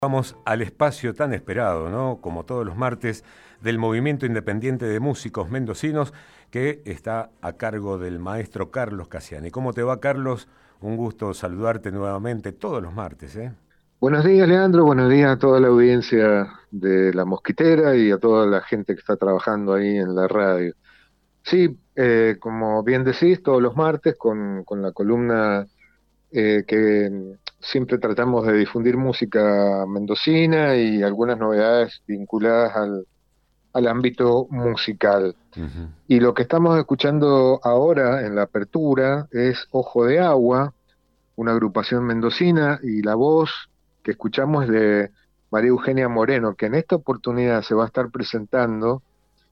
Vamos al espacio tan esperado, ¿no? Como todos los martes, del Movimiento Independiente de Músicos Mendocinos, que está a cargo del maestro Carlos Casiani. ¿Cómo te va, Carlos? Un gusto saludarte nuevamente todos los martes, ¿eh? Buenos días, Leandro. Buenos días a toda la audiencia de La Mosquitera y a toda la gente que está trabajando ahí en la radio. Sí, como bien decís, todos los martes con la columna que siempre tratamos de difundir música mendocina y algunas novedades vinculadas al ámbito musical. Ujú. Y lo que estamos escuchando ahora en la apertura es Ojo de Agua, una agrupación mendocina, y la voz que escuchamos es de María Eugenia Moreno, que en esta oportunidad se va a estar presentando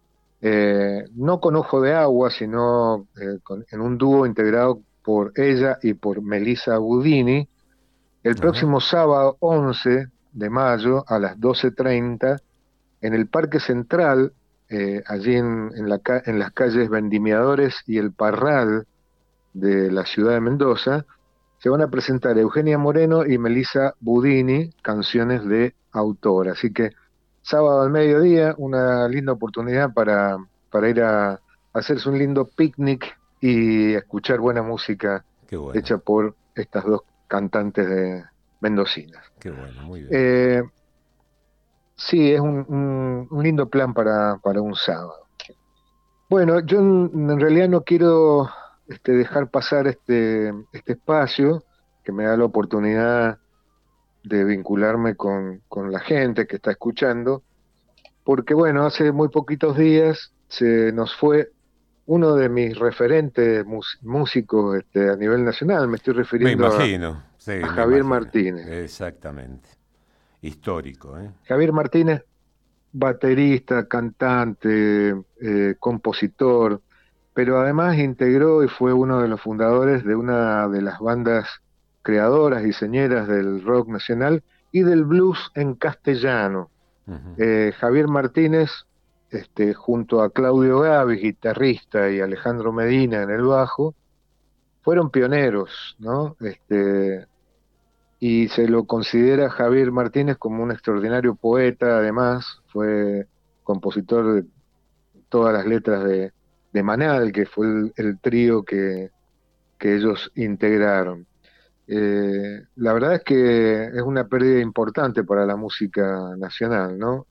no con Ojo de Agua, sino en un dúo integrado por ella y por Melissa Budini, el Ajá. próximo sábado 11 de mayo a las 12:30 en el Parque Central, allí en las calles Vendimiadores y El Parral de la ciudad de Mendoza. Se van a presentar Eugenia Moreno y Melissa Budini, canciones de autor. Así que sábado al mediodía, una linda oportunidad para ir a hacerse un lindo picnic y escuchar buena música Qué bueno, hecha por estas dos cantantes de mendocinas. qué bueno, muy bien. Eh, sí, es un lindo plan para un sábado. Bueno, yo en realidad no quiero dejar pasar este espacio que me da la oportunidad de vincularme con la gente que está escuchando, porque bueno, hace muy poquitos días se nos fue uno de mis referentes músicos a nivel nacional. Me estoy Me refiriendo imagino, sí, a me Javier imagino. Martínez. Exactamente. Histórico, ¿eh? Javier Martínez, baterista, cantante, compositor, pero además integró y fue uno de los fundadores de una de las bandas creadoras y señeras del rock nacional y del blues en castellano. Ujú. Javier Martínez, junto a Claudio Gavis, guitarrista, y Alejandro Medina en el bajo, fueron pioneros, ¿no? Y se lo considera Javier Martínez como un extraordinario poeta. Además fue compositor de todas las letras de Manal, que fue el trío que ellos integraron. La verdad es que es una pérdida importante para la música nacional, ¿no?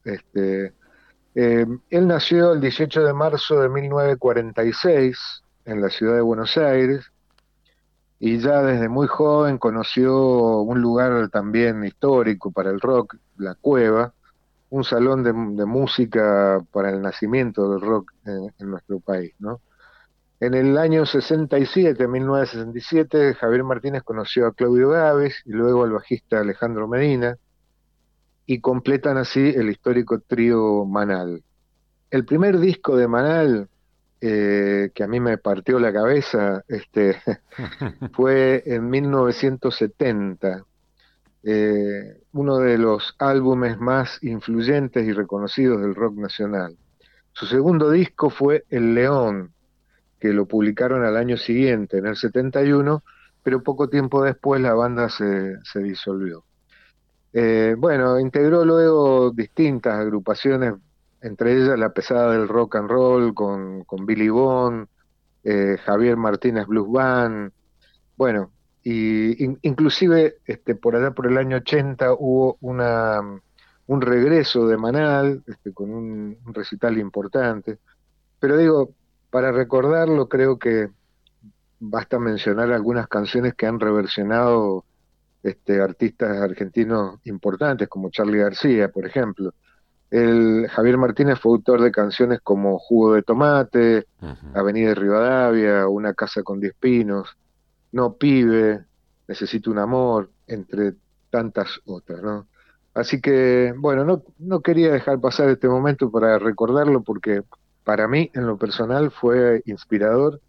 Él nació el 18 de marzo de 1946 en la ciudad de Buenos Aires, y ya desde muy joven conoció un lugar también histórico para el rock, La Cueva, un salón de música para el nacimiento del rock en nuestro país, ¿no? En el año 67, 1967, Javier Martínez conoció a Claudio Gávez y luego al bajista Alejandro Medina, y completan así el histórico trío Manal. El primer disco de Manal, que a mí me partió la cabeza, fue en 1970, uno de los álbumes más influyentes y reconocidos del rock nacional. Su segundo disco fue El León, que lo publicaron al año siguiente, en el 71, pero poco tiempo después la banda se disolvió. Bueno, integró luego distintas agrupaciones, entre ellas La Pesada del Rock and Roll con Billy Bond, Javier Martínez Blues Band. Bueno, y inclusive por allá por el año 80 hubo un regreso de Manal, con un recital importante. Pero digo, para recordarlo, creo que basta mencionar algunas canciones que han reversionado artistas argentinos importantes, como Charly García, por ejemplo. Javier Martínez fue autor de canciones como Jugo de Tomate, Ujú. Avenida Rivadavia, Una casa con 10 pinos, No pibe, Necesito un amor, entre tantas otras, ¿no? Así que, bueno, no quería dejar pasar este momento para recordarlo, porque para mí, en lo personal, fue inspirador.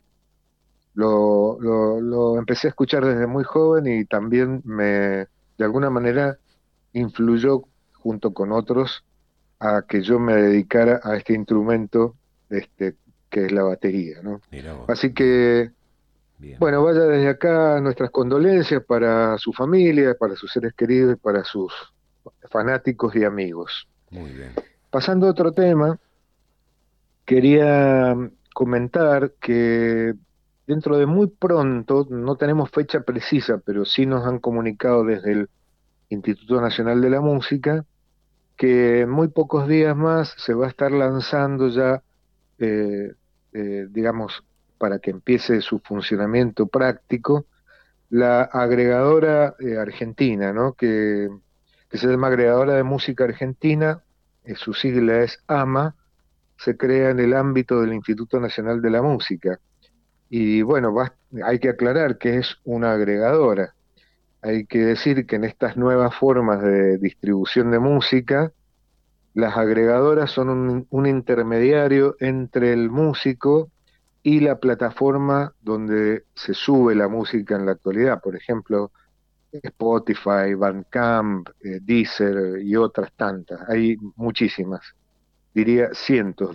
Lo empecé a escuchar desde muy joven y también de alguna manera, influyó junto con otros a que yo me dedicara a este instrumento, este, que es la batería, ¿no? Mira vos, Así bien, que, bien, bueno, bien. vaya desde acá nuestras condolencias para su familia, para sus seres queridos y para sus fanáticos y amigos. Muy bien. Pasando a otro tema, quería comentar que dentro de muy pronto, no tenemos fecha precisa, pero sí nos han comunicado desde el Instituto Nacional de la Música, que en muy pocos días más se va a estar lanzando ya, eh, digamos, para que empiece su funcionamiento práctico, la agregadora argentina, ¿no? Que se llama Agregadora de Música Argentina, su sigla es AMA, se crea en el ámbito del Instituto Nacional de la Música. Y bueno, hay que aclarar que es una agregadora. Hay que decir que en estas nuevas formas de distribución de música, las agregadoras son un intermediario entre el músico y la plataforma donde se sube la música en la actualidad. Por ejemplo, Spotify, Bandcamp, Deezer y otras tantas. Hay muchísimas, diría cientos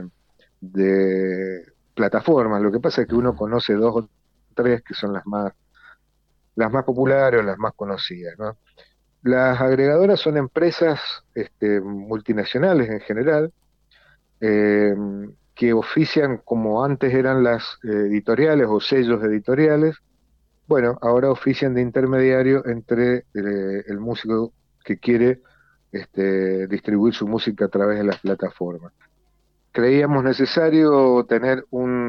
de plataformas. Lo que pasa es que uno conoce dos o tres que son las más populares o las más conocidas, ¿no? Las agregadoras son empresas multinacionales en general, eh, que ofician como antes eran las editoriales o sellos editoriales. Bueno, ahora ofician de intermediario entre el músico que quiere distribuir su música a través de las plataformas. Creíamos necesario tener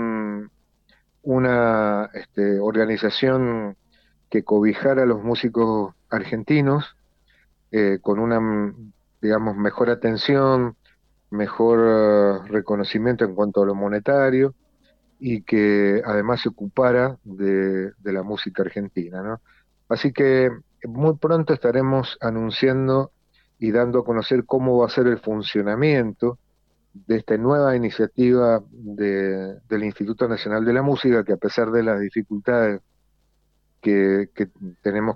una organización que cobijara a los músicos argentinos con una, digamos, mejor atención, mejor reconocimiento en cuanto a lo monetario y que además se ocupara de la música argentina, ¿no? Así que muy pronto estaremos anunciando y dando a conocer cómo va a ser el funcionamiento de esta nueva iniciativa del Instituto Nacional de la Música, que a pesar de las dificultades que tenemos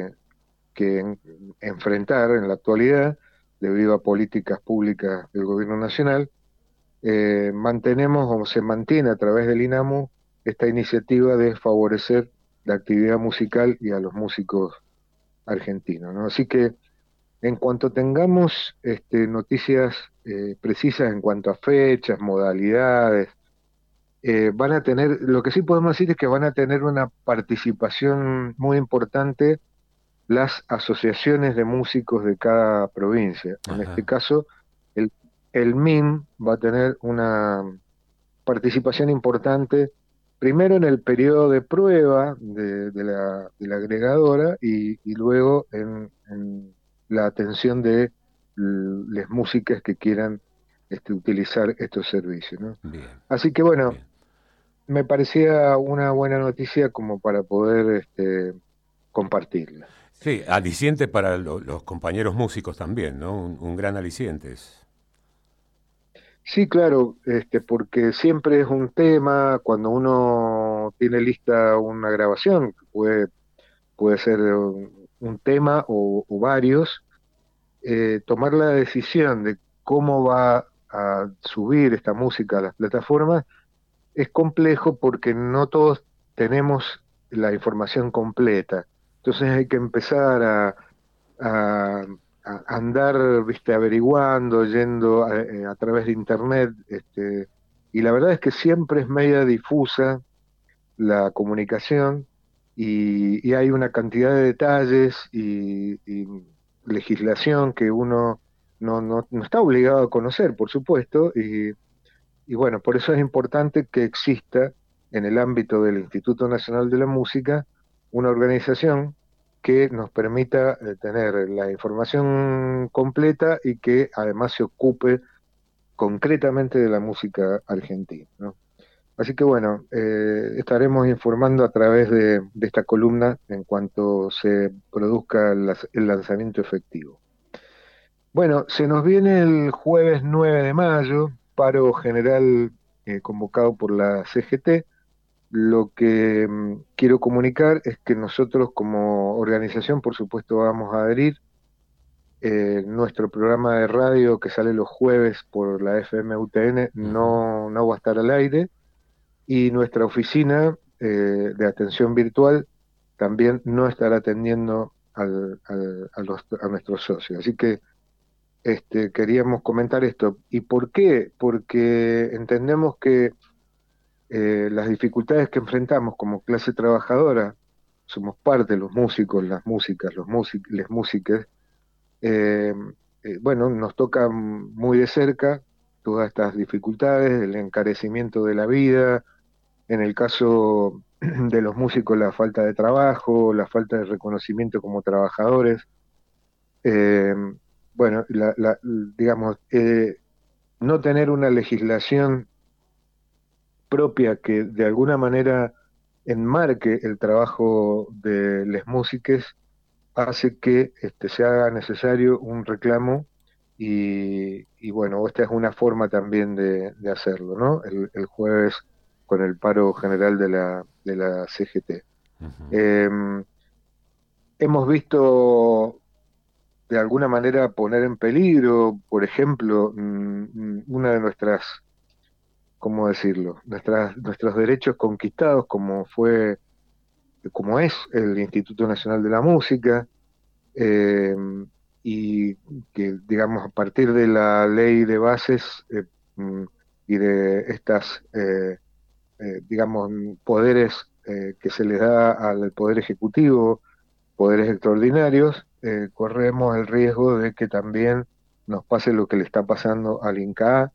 que enfrentar en la actualidad, debido a políticas públicas del gobierno nacional, mantenemos o se mantiene a través del INAMU esta iniciativa de favorecer la actividad musical y a los músicos argentinos, ¿no? Así que en cuanto tengamos noticias precisas en cuanto a fechas, modalidades, van a tener, lo que sí podemos decir es que van a tener una participación muy importante las asociaciones de músicos de cada provincia. En este Ajá. caso, el, el MIM va a tener una participación importante, primero en el periodo de prueba de la agregadora y luego en la atención de las músicas que quieran utilizar estos servicios, ¿no? Bien, Así que bueno, bien. me parecía una buena noticia como para poder compartirla. Sí, aliciente para los compañeros músicos también, ¿no? Un gran aliciente es. Sí, claro, porque siempre es un tema cuando uno tiene lista una grabación, que puede ser un tema o varios, tomar la decisión de cómo va a subir esta música a las plataformas es complejo porque no todos tenemos la información completa. Entonces hay que empezar a, a andar, viste, averiguando, yendo a través de internet, y la verdad es que siempre es media difusa la comunicación y hay una cantidad de detalles y legislación que uno no está obligado a conocer, por supuesto, y bueno, por eso es importante que exista en el ámbito del Instituto Nacional de la Música una organización que nos permita tener la información completa y que además se ocupe concretamente de la música argentina, ¿no? Así que bueno, estaremos informando a través de esta columna en cuanto se produzca el lanzamiento efectivo. Bueno, se nos viene el jueves 9 de mayo, paro general convocado por la CGT. Lo que quiero comunicar es que nosotros como organización, por supuesto, vamos a adherir. Nuestro programa de radio que sale los jueves por la FM UTN Ujú. no va a estar al aire y nuestra oficina de atención virtual también no estará atendiendo a nuestros socios. Así que queríamos comentar esto. ¿Y por qué? Porque entendemos que las dificultades que enfrentamos como clase trabajadora, somos parte, los músicos, las músicas, les músicas, eh, bueno, nos toca muy de cerca todas estas dificultades, el encarecimiento de la vida, en el caso de los músicos la falta de trabajo, la falta de reconocimiento como trabajadores, eh, bueno, digamos, no tener una legislación propia que de alguna manera enmarque el trabajo de las músicas hace que se haga necesario un reclamo y bueno, esta es una forma también de hacerlo, ¿no? El jueves con el paro general de la CGT. Ujú. Eh, hemos visto de alguna manera poner en peligro, por ejemplo, una de nuestras, ¿cómo decirlo? Nuestros derechos conquistados, como es el Instituto Nacional de la Música, eh, y que, digamos, a partir de la ley de bases mm, y de estas, digamos, poderes que se les da al Poder Ejecutivo, poderes extraordinarios, corremos el riesgo de que también nos pase lo que le está pasando al INCA.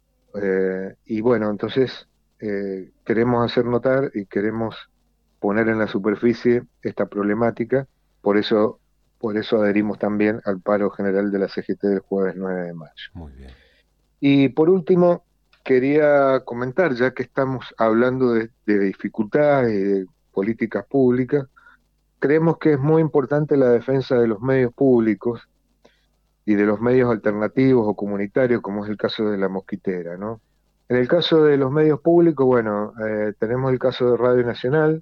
Y bueno, entonces queremos hacer notar y queremos poner en la superficie esta problemática, por eso, por eso adherimos también al paro general de la CGT del jueves 9 de mayo. Muy bien. Y por último, quería comentar, ya que estamos hablando de dificultades y de políticas públicas, creemos que es muy importante la defensa de los medios públicos y de los medios alternativos o comunitarios, como es el caso de La Mosquitera, ¿no? En el caso de los medios públicos, bueno, tenemos el caso de Radio Nacional,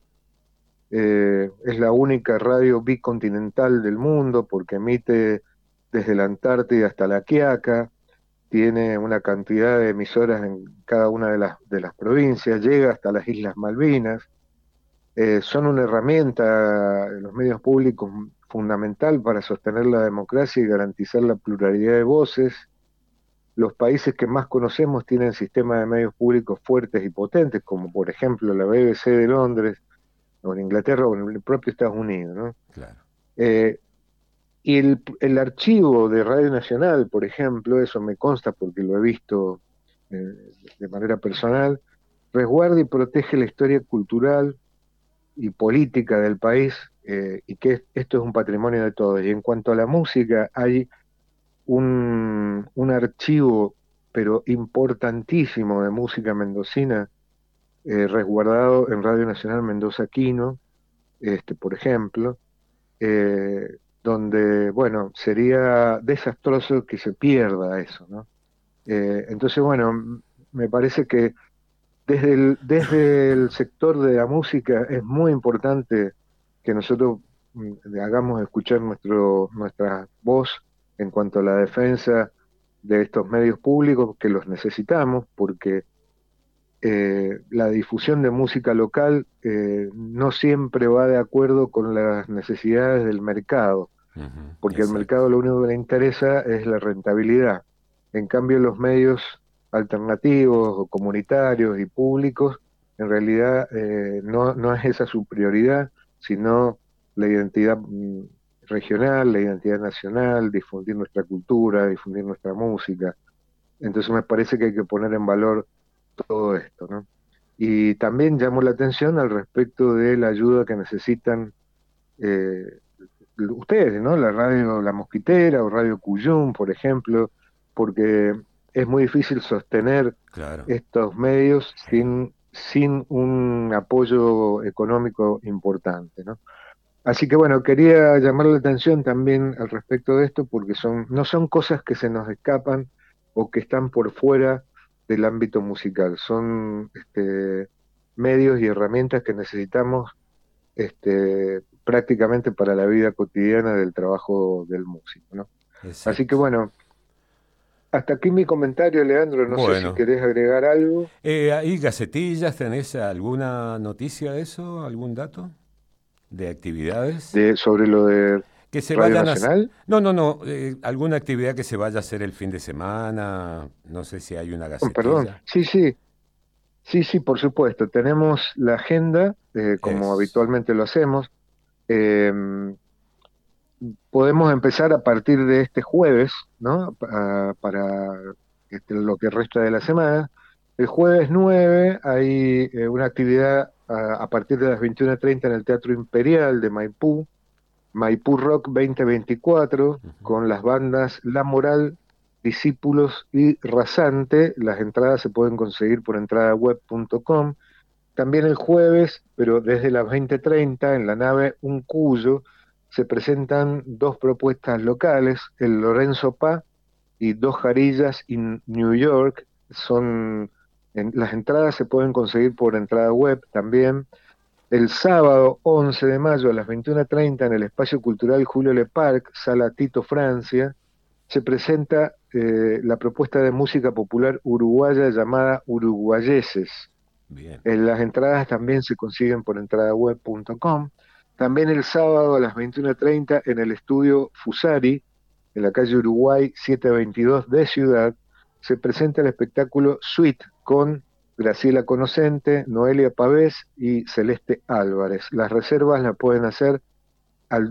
es la única radio bicontinental del mundo porque emite desde la Antártida hasta la Quiaca, tiene una cantidad de emisoras en cada una de las provincias, llega hasta las Islas Malvinas, son una herramienta, los medios públicos, fundamental para sostener la democracia y garantizar la pluralidad de voces. Los países que más conocemos tienen sistemas de medios públicos fuertes y potentes, como por ejemplo la BBC de Londres, o en Inglaterra, o en el propio Estados Unidos, ¿no? Claro. Eh, y el archivo de Radio Nacional, por ejemplo, eso me consta porque lo he visto eh, de manera personal, resguarda y protege la historia cultural y política del país, y que esto es un patrimonio de todos. Y en cuanto a la música, hay un archivo, pero importantísimo, de música mendocina, resguardado en Radio Nacional Mendoza Quino, por ejemplo, donde, bueno, sería desastroso que se pierda eso, ¿no? Entonces, bueno, me parece que desde el sector de la música es muy importante que nosotros hagamos escuchar nuestra voz en cuanto a la defensa de estos medios públicos, que los necesitamos, porque la difusión de música local no siempre va de acuerdo con las necesidades del mercado, Ujú. porque al Exacto. mercado lo único que le interesa es la rentabilidad. En cambio, los medios alternativos o comunitarios y públicos, en realidad no es esa su prioridad, sino la identidad regional, la identidad nacional, difundir nuestra cultura, difundir nuestra música. Entonces me parece que hay que poner en valor todo esto, ¿no? Y también llamó la atención al respecto de la ayuda que necesitan eh, ustedes, ¿no? La radio La Mosquitera o Radio Cuyum, por ejemplo, porque es muy difícil sostener Claro. estos medios Sí. sin un apoyo económico importante, ¿no? Así que bueno, quería llamar la atención también al respecto de esto porque no son cosas que se nos escapan o que están por fuera del ámbito musical, son medios y herramientas que necesitamos prácticamente para la vida cotidiana del trabajo del músico, ¿no? Así que Exacto. bueno, hasta aquí mi comentario, Leandro, no sé si Bueno, querés agregar algo ¿hay gacetillas? ¿Tenés alguna noticia de eso? ¿Algún dato de actividades? sobre lo de Que se ¿Radio vayan Nacional? No, alguna actividad que se vaya a hacer el fin de semana, no sé si hay una Perdón, gacetilla. sí, sí, sí, sí, por supuesto. Tenemos la agenda, como Es, habitualmente lo hacemos. Eh, Podemos empezar a partir de este jueves, ¿no? Para lo que resta de la semana. El jueves 9 hay una actividad a partir de las 21:30 en el Teatro Imperial de Maipú, Maipú Rock 2024, ujú, con las bandas La Moral, Discípulos y Rasante. Las entradas se pueden conseguir por entradaweb.com. También el jueves, pero desde las 20:30, en la nave Un Cuyo, se presentan dos propuestas locales, el Lorenzo Pa y Dos Jarillas in New York. Las entradas se pueden conseguir por entrada web también. El sábado 11 de mayo a las 21:30 en el Espacio Cultural Julio Le Parc, Sala Tito Francia, se presenta la propuesta de música popular uruguaya llamada Uruguayeses. bien. Las entradas también se consiguen por entradaweb.com. También el sábado a las 21:30 en el estudio Fusari, en la calle Uruguay 722 de Ciudad, se presenta el espectáculo Suite con Graciela Conocente, Noelia Pavés y Celeste Álvarez. Las reservas las pueden hacer al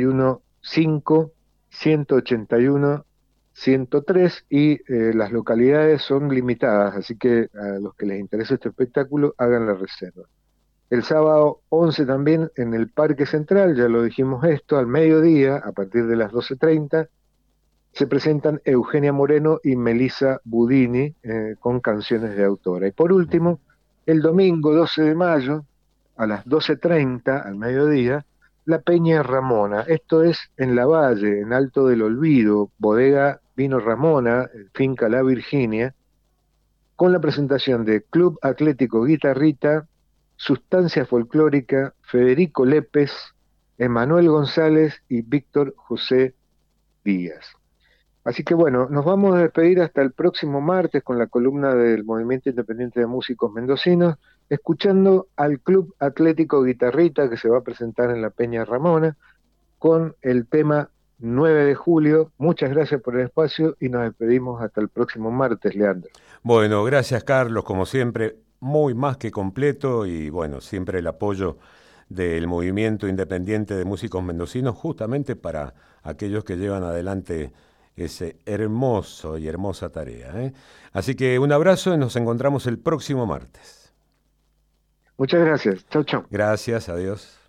261-5-181-103 y las localidades son limitadas, así que a los que les interese este espectáculo hagan la reserva. El sábado 11 también en el Parque Central, ya lo dijimos esto, al mediodía, a partir de las 12:30, se presentan Eugenia Moreno y Melissa Budini con canciones de autora. Y por Ujú. último, el domingo 12 de mayo, a las 12:30, al mediodía, la Peña Ramona. Esto es en La Valle, en Alto del Olvido, bodega Vino Ramona, finca La Virginia, con la presentación de Club Atlético Guitarrita, Sustancia Folclórica, Federico Lépez, Emanuel González y Víctor José Díaz. Así que bueno, nos vamos a despedir hasta el próximo martes con la columna del Movimiento Independiente de Músicos Mendocinos, escuchando al Club Atlético Guitarrita que se va a presentar en la Peña Ramona con el tema 9 de julio. Muchas gracias por el espacio y nos despedimos hasta el próximo martes, Leandro. Bueno, gracias Carlos, como siempre, muy más que completo y bueno, siempre el apoyo del movimiento independiente de músicos mendocinos justamente para aquellos que llevan adelante ese hermoso y hermosa tarea, ¿eh? Así que un abrazo y nos encontramos el próximo martes. Muchas gracias. Chau, chau. Gracias, adiós.